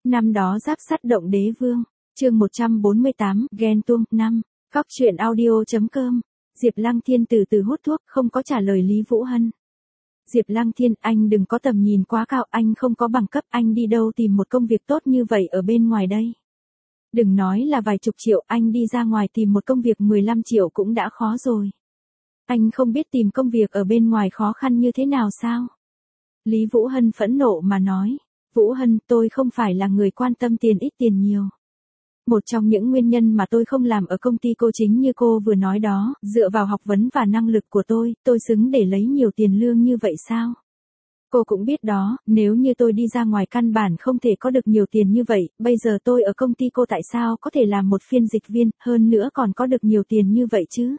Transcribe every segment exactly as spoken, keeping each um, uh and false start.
Năm đó giáp sắt động đế vương, chương một trăm bốn mươi tám, ghen tuông, năm, Cóc truyện audio.com, Diệp Lăng Thiên từ từ hút thuốc, không có trả lời Lý Vũ Hân. Diệp Lăng Thiên, anh đừng có tầm nhìn quá cao, anh không có bằng cấp, anh đi đâu tìm một công việc tốt như vậy ở bên ngoài đây. Đừng nói là vài chục triệu, anh đi ra ngoài tìm một công việc mười lăm triệu cũng đã khó rồi. Anh không biết tìm công việc ở bên ngoài khó khăn như thế nào sao? Lý Vũ Hân phẫn nộ mà nói. Vũ Hân, tôi không phải là người quan tâm tiền ít tiền nhiều. Một trong những nguyên nhân mà tôi không làm ở công ty cô chính như cô vừa nói đó, dựa vào học vấn và năng lực của tôi, tôi xứng để lấy nhiều tiền lương như vậy sao? Cô cũng biết đó, nếu như tôi đi ra ngoài căn bản không thể có được nhiều tiền như vậy, bây giờ tôi ở công ty cô tại sao có thể làm một phiên dịch viên, hơn nữa còn có được nhiều tiền như vậy chứ?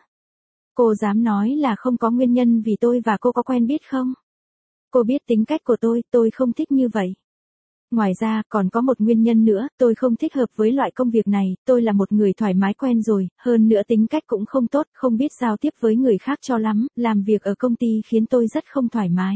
Cô dám nói là không có nguyên nhân vì tôi và cô có quen biết không? Cô biết tính cách của tôi, tôi không thích như vậy. Ngoài ra, còn có một nguyên nhân nữa, tôi không thích hợp với loại công việc này, tôi là một người thoải mái quen rồi, hơn nữa tính cách cũng không tốt, không biết giao tiếp với người khác cho lắm, làm việc ở công ty khiến tôi rất không thoải mái.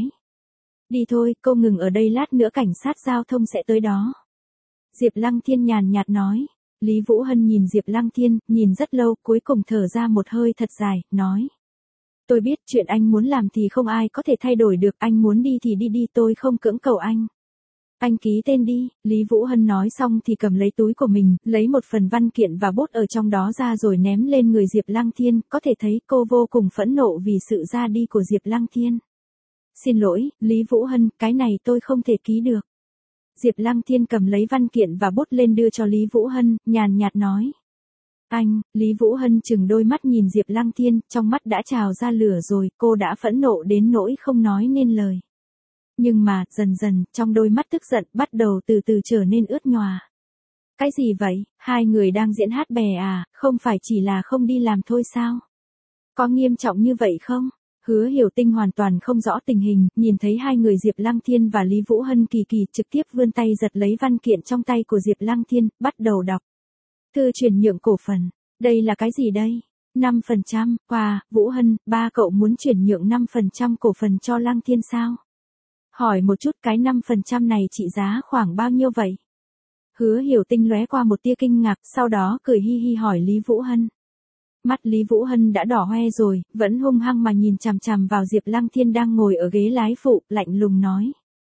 Đi thôi, cô ngừng ở đây lát nữa cảnh sát giao thông sẽ tới đó. Diệp Lăng Thiên nhàn nhạt nói. Lý Vũ Hân nhìn Diệp Lăng Thiên, nhìn rất lâu, cuối cùng thở ra một hơi thật dài, nói. Tôi biết chuyện anh muốn làm thì không ai có thể thay đổi được, anh muốn đi thì đi đi, tôi không cưỡng cầu anh. Anh ký tên đi, Lý Vũ Hân nói xong thì cầm lấy túi của mình, lấy một phần văn kiện và bút ở trong đó ra rồi ném lên người Diệp Lăng Thiên, có thể thấy cô vô cùng phẫn nộ vì sự ra đi của Diệp Lăng Thiên. Xin lỗi, Lý Vũ Hân, cái này tôi không thể ký được. Diệp Lăng Thiên cầm lấy văn kiện và bút lên đưa cho Lý Vũ Hân, nhàn nhạt nói. Anh, Lý Vũ Hân chừng đôi mắt nhìn Diệp Lăng Thiên, trong mắt đã trào ra lửa rồi, cô đã phẫn nộ đến nỗi không nói nên lời. Nhưng mà, dần dần, trong đôi mắt tức giận bắt đầu từ từ trở nên ướt nhòa. Cái gì vậy, hai người đang diễn hát bè à, không phải chỉ là không đi làm thôi sao? Có nghiêm trọng như vậy không? Hứa Hiểu Tinh hoàn toàn không rõ tình hình, nhìn thấy hai người Diệp Lăng Thiên và Lý Vũ Hân kỳ kỳ trực tiếp vươn tay giật lấy văn kiện trong tay của Diệp Lăng Thiên, bắt đầu đọc. Thư chuyển nhượng cổ phần, đây là cái gì đây? năm phần trăm, wow, Vũ Hân, ba cậu muốn chuyển nhượng năm phần trăm cổ phần cho Lăng Thiên sao? Hỏi một chút cái năm phần trăm này trị giá khoảng bao nhiêu vậy? Hứa Hiểu Tinh lóe qua một tia kinh ngạc, sau đó cười hi hi hỏi Lý Vũ Hân. Mắt Lý Vũ Hân đã đỏ hoe rồi, vẫn hung hăng mà nhìn chằm chằm vào Diệp Lăng Thiên đang ngồi ở ghế lái phụ, lạnh lùng nói.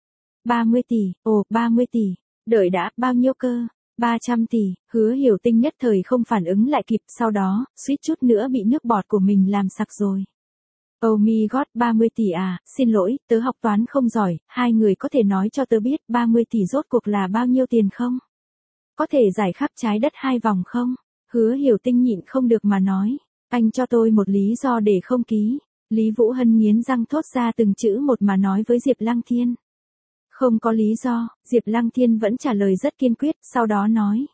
ba mươi tỷ, ồ, ba mươi tỷ, đợi đã, bao nhiêu cơ? ba trăm tỷ, Hứa Hiểu Tinh nhất thời không phản ứng lại kịp, sau đó, suýt chút nữa bị nước bọt của mình làm sặc rồi. Oh my god, ba mươi tỷ à, xin lỗi, tớ học toán không giỏi, hai người có thể nói cho tớ biết ba mươi tỷ rốt cuộc là bao nhiêu tiền không? Có thể giải khắp trái đất hai vòng không? Hứa Hiểu Tinh nhịn không được mà nói, anh cho tôi một lý do để không ký. Lý Vũ Hân nghiến răng thốt ra từng chữ một mà nói với Diệp Lăng Thiên. Không có lý do, Diệp Lăng Thiên vẫn trả lời rất kiên quyết, sau đó nói.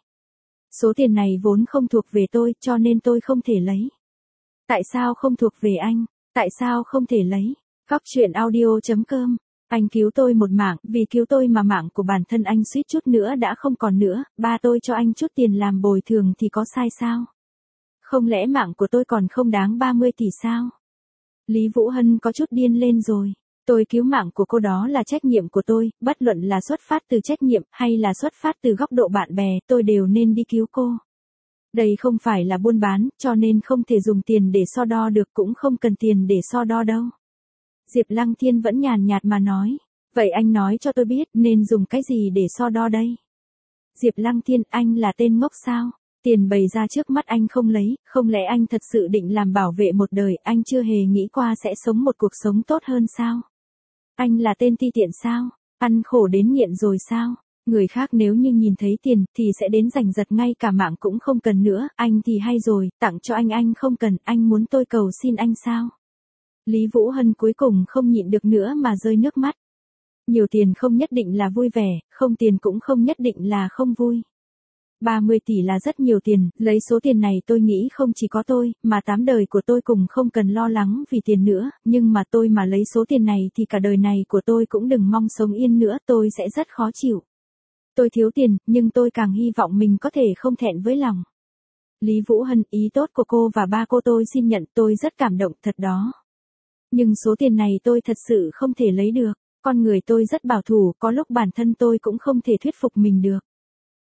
Số tiền này vốn không thuộc về tôi, cho nên tôi không thể lấy. Tại sao không thuộc về anh? Tại sao không thể lấy? Cóc truyện audio.com, anh cứu tôi một mạng, vì cứu tôi mà mạng của bản thân anh suýt chút nữa đã không còn nữa, ba tôi cho anh chút tiền làm bồi thường thì có sai sao? Không lẽ mạng của tôi còn không đáng ba mươi tỷ sao? Lý Vũ Hân có chút điên lên rồi. Tôi cứu mạng của cô đó là trách nhiệm của tôi, bất luận là xuất phát từ trách nhiệm hay là xuất phát từ góc độ bạn bè, tôi đều nên đi cứu cô. Đây không phải là buôn bán, cho nên không thể dùng tiền để so đo được, cũng không cần tiền để so đo đâu. Diệp Lăng Thiên vẫn nhàn nhạt mà nói. Vậy anh nói cho tôi biết nên dùng cái gì để so đo đây? Diệp Lăng Thiên, anh là tên ngốc sao? Tiền bày ra trước mắt anh không lấy, không lẽ anh thật sự định làm bảo vệ một đời, anh chưa hề nghĩ qua sẽ sống một cuộc sống tốt hơn sao? Anh là tên ti tiện sao? Ăn khổ đến nghiện rồi sao? Người khác nếu như nhìn thấy tiền thì sẽ đến giành giật ngay cả mạng cũng không cần nữa, anh thì hay rồi, tặng cho anh anh không cần, anh muốn tôi cầu xin anh sao? Lý Vũ Hân cuối cùng không nhịn được nữa mà rơi nước mắt. Nhiều tiền không nhất định là vui vẻ, không tiền cũng không nhất định là không vui. ba mươi tỷ là rất nhiều tiền, lấy số tiền này tôi nghĩ không chỉ có tôi, mà tám đời của tôi cùng không cần lo lắng vì tiền nữa, nhưng mà tôi mà lấy số tiền này thì cả đời này của tôi cũng đừng mong sống yên nữa, tôi sẽ rất khó chịu. Tôi thiếu tiền, nhưng tôi càng hy vọng mình có thể không thẹn với lòng. Lý Vũ Hân, ý tốt của cô và ba cô tôi xin nhận, tôi rất cảm động thật đó. Nhưng số tiền này tôi thật sự không thể lấy được, con người tôi rất bảo thủ, có lúc bản thân tôi cũng không thể thuyết phục mình được.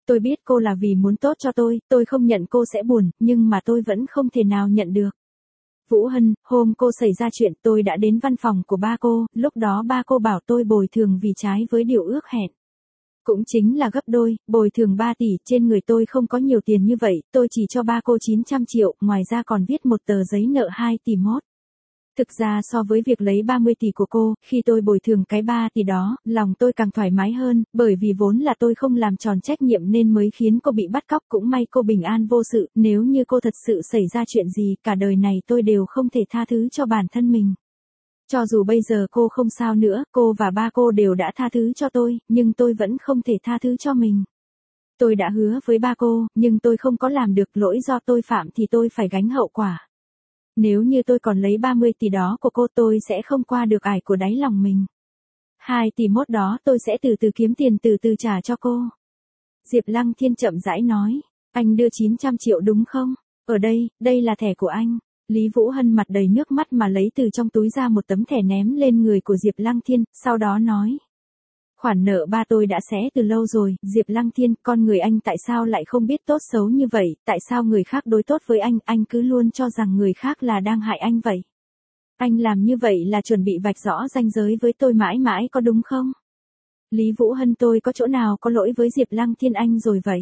Tôi biết cô là vì muốn tốt cho tôi, tôi không nhận cô sẽ buồn, nhưng mà tôi vẫn không thể nào nhận được. Vũ Hân, hôm cô xảy ra chuyện tôi đã đến văn phòng của ba cô, lúc đó ba cô bảo tôi bồi thường vì trái với điều ước hẹn. Cũng chính là gấp đôi, bồi thường ba tỷ, trên người tôi không có nhiều tiền như vậy, tôi chỉ cho ba cô chín trăm triệu, ngoài ra còn viết một tờ giấy nợ hai tỷ mốt. Thực ra so với việc lấy ba mươi tỷ của cô, khi tôi bồi thường cái ba tỷ đó, lòng tôi càng thoải mái hơn, bởi vì vốn là tôi không làm tròn trách nhiệm nên mới khiến cô bị bắt cóc, cũng may cô bình an vô sự, nếu như cô thật sự xảy ra chuyện gì, cả đời này tôi đều không thể tha thứ cho bản thân mình. Cho dù bây giờ cô không sao nữa, cô và ba cô đều đã tha thứ cho tôi, nhưng tôi vẫn không thể tha thứ cho mình. Tôi đã hứa với ba cô, nhưng tôi không có làm được, lỗi do tôi phạm thì tôi phải gánh hậu quả. Nếu như tôi còn lấy ba mươi tỷ đó của cô tôi sẽ không qua được ải của đáy lòng mình. hai tỷ mốt đó tôi sẽ từ từ kiếm tiền từ từ trả cho cô. Diệp Lăng Thiên chậm rãi nói, anh đưa chín trăm triệu đúng không? Ở đây, đây là thẻ của anh. Lý Vũ Hân mặt đầy nước mắt mà lấy từ trong túi ra một tấm thẻ ném lên người của Diệp Lăng Thiên, sau đó nói. Khoản nợ ba tôi đã xé từ lâu rồi, Diệp Lăng Thiên, con người anh tại sao lại không biết tốt xấu như vậy, tại sao người khác đối tốt với anh, anh cứ luôn cho rằng người khác là đang hại anh vậy. Anh làm như vậy là chuẩn bị vạch rõ ranh giới với tôi mãi mãi có đúng không? Lý Vũ Hân, tôi có chỗ nào có lỗi với Diệp Lăng Thiên anh rồi vậy?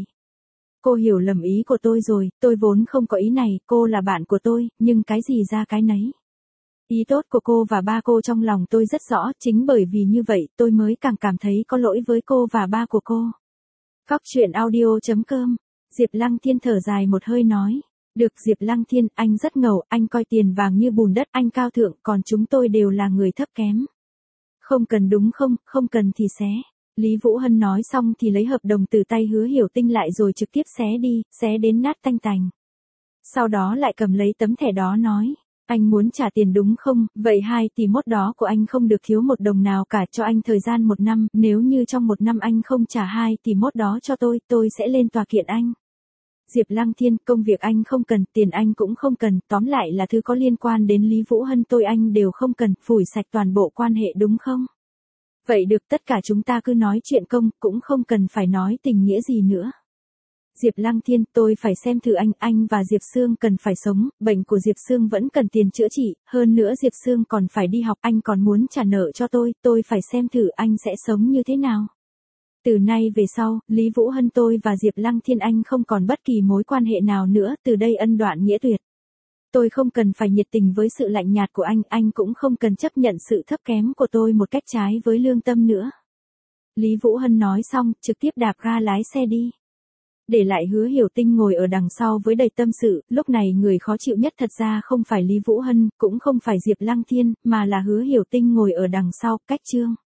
Cô hiểu lầm ý của tôi rồi, tôi vốn không có ý này, cô là bạn của tôi, nhưng cái gì ra cái nấy. Ý tốt của cô và ba cô trong lòng tôi rất rõ, chính bởi vì như vậy tôi mới càng cảm thấy có lỗi với cô và ba của cô. Cóc truyện audio chấm com, Diệp Lăng Thiên thở dài một hơi nói. Được Diệp Lăng Thiên, anh rất ngầu, anh coi tiền vàng như bùn đất, anh cao thượng, còn chúng tôi đều là người thấp kém. Không cần đúng không, không cần thì xé. Lý Vũ Hân nói xong thì lấy hợp đồng từ tay Hứa Hiểu Tinh lại rồi trực tiếp xé đi, xé đến nát tanh tành. Sau đó lại cầm lấy tấm thẻ đó nói. Anh muốn trả tiền đúng không, vậy hai tỷ mốt đó của anh không được thiếu một đồng nào cả, cho anh thời gian một năm, nếu như trong một năm anh không trả hai tỷ mốt đó cho tôi, tôi sẽ lên tòa kiện anh. Diệp Lăng Thiên, công việc anh không cần, tiền anh cũng không cần, tóm lại là thứ có liên quan đến Lý Vũ Hân tôi anh đều không cần, phủi sạch toàn bộ quan hệ đúng không? Vậy được, tất cả chúng ta cứ nói chuyện công, cũng không cần phải nói tình nghĩa gì nữa. Diệp Lăng Thiên, tôi phải xem thử anh, anh và Diệp Sương cần phải sống, bệnh của Diệp Sương vẫn cần tiền chữa trị, hơn nữa Diệp Sương còn phải đi học, anh còn muốn trả nợ cho tôi, tôi phải xem thử anh sẽ sống như thế nào. Từ nay về sau, Lý Vũ Hân tôi và Diệp Lăng Thiên anh không còn bất kỳ mối quan hệ nào nữa, từ đây ân đoạn nghĩa tuyệt. Tôi không cần phải nhiệt tình với sự lạnh nhạt của anh, anh cũng không cần chấp nhận sự thấp kém của tôi một cách trái với lương tâm nữa. Lý Vũ Hân nói xong, trực tiếp đạp ga lái xe đi. Để lại Hứa Hiểu Tinh ngồi ở đằng sau với đầy tâm sự, lúc này người khó chịu nhất thật ra không phải Lý Vũ Hân, cũng không phải Diệp Lăng Thiên, mà là Hứa Hiểu Tinh ngồi ở đằng sau, cách chương.